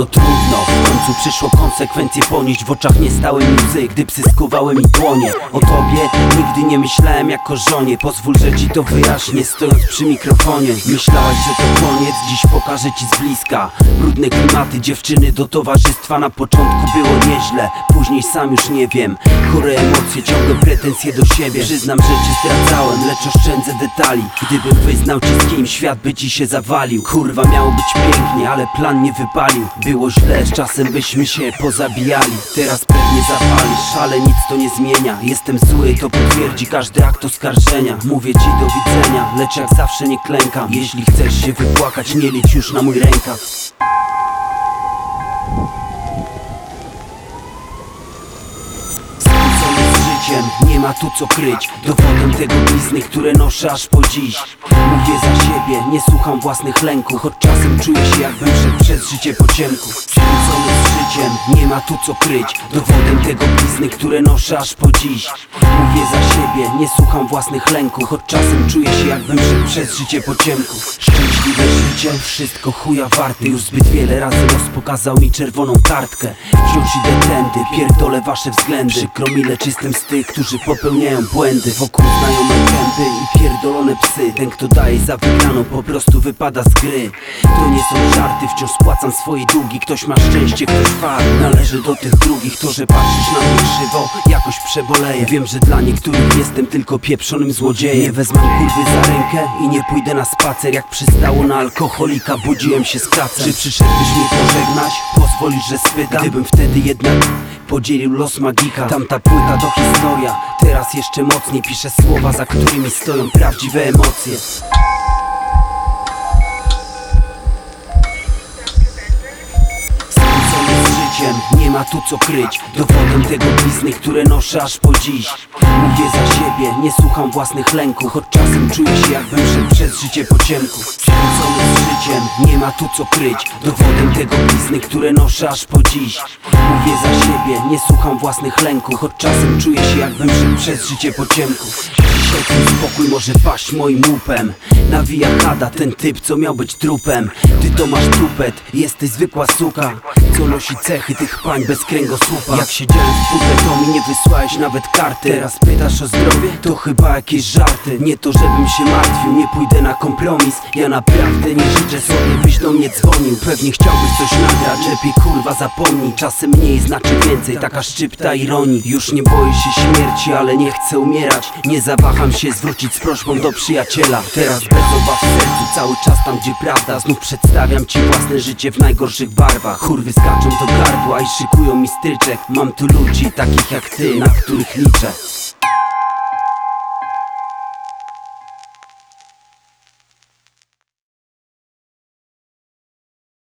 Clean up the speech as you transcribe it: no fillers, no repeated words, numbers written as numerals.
no trudno. W końcu przyszło konsekwencje ponieść. W oczach nie stały mi łzy, gdy psy skuwały mi dłonie. O tobie nigdy nie myślałem jak o żonie. Pozwól, że ci to wyjaśnię, stojąc przy mikrofonie. Myślałaś, że to koniec, dziś pokażę ci z bliska. Brudne klimaty dziewczyny do towarzystwa. Na początku było nieźle, później sam już nie wiem. Chore emocje, ciągłe pretensje do siebie. Przyznam, że cię zdradzałem, lecz oszczędzę detali. Gdybym wyznał ci z kim, świat by ci się zawalił. Kurwa, miało być pięknie, ale plan nie wypalił. Było źle, z czasem byśmy się pozabijali. Teraz pewnie zapalisz, ale nic to nie zmienia. Jestem zły, to potwierdzi każdy akt oskarżenia. Mówię ci do widzenia, lecz jak zawsze nie klękam. Jeśli chcesz się wypłakać, nie licz już na mój rękaw. Nie ma tu co kryć. Dowodem tego blizny, które noszę aż po dziś. Mówię za siebie, nie słucham własnych lęków. Choć czasem czuję się jakbym szedł przez życie po ciemku. Skrócony z życiem, nie ma tu co kryć. Dowodem tego blizny, które noszę aż po dziś. Mówię za siebie, nie słucham własnych lęków. Choć czasem czuję się jakbym szedł przez życie po ciemku. Szczęśliwe życie, wszystko chuja warte. Już zbyt wiele razy los pokazał mi czerwoną kartkę. Wciąż idę tędy, pierdolę wasze względy. Przykro mi, lecz jestem z tych, którzy popełniają błędy. Wokół znajome gęby i pierdolone psy. Ten, kto daje za wygraną, po prostu wypada z gry. To nie są żarty, wciąż spłacam swoje długi. Ktoś ma szczęście, ktoś fart, należy do tych drugich. To, że patrzysz na mnie krzywo, jakoś przeboleję. Wiem, że dla niektórych jestem tylko pieprzonym złodziejem. Nie wezmę kurwy za rękę i nie pójdę na spacer. Jak przystało na alkoholika, budziłem się z kracem. Czy przyszedłbyś mnie pożegnać? Pozwolisz, że spytam? Gdybym wtedy jednak podzielił los magika. Tamta płyta to historia, teraz jeszcze mocniej piszę słowa, za którymi stoją prawdziwe emocje. Skrócony z życiem, nie ma tu co kryć. Dowodem tego blizny, które noszę aż po dziś. Mówię za siebie, nie słucham własnych lęków. Choć czasem czuję się jakbym szedł przez życie po ciemku. Skrócony z życiem, nie ma tu co kryć. Dowodem tego blizny, które noszę aż po dziś. Mówię za siebie, nie słucham własnych lęków. Choć czasem czuję się jakbym szedł przez życie po ciemku. Dzisiaj twój spokój może paść moim łupem. Nawija chada, ten typ co miał być trupem. Ty to masz tupet, jesteś zwykła suka, co nosi cechy tych pań bez kręgosłupa. Jak siedziałem w pupę, to mi nie wysłałeś nawet karty. Teraz pytasz o zdrowie? To chyba jakieś żarty. Nie to żebym się martwił, nie pójdę na kompromis. Ja naprawdę nie życzę sobie, byś do mnie dzwonił. Pewnie chciałbyś coś nagrać, lepiej kurwa zapomnij. Czasem mniej znaczy więcej, taka szczypta ironii. Już nie boję się śmierci, ale nie chcę umierać. Nie zawaham się zwrócić z prośbą do przyjaciela. Teraz bez obaw w sercu, cały czas tam gdzie prawda. Znów przedstawiam ci własne życie w najgorszych barwach. Kurwy skaczą do gardła i szykują mi stryczek. Mam tu ludzi takich jak ty, na których liczę.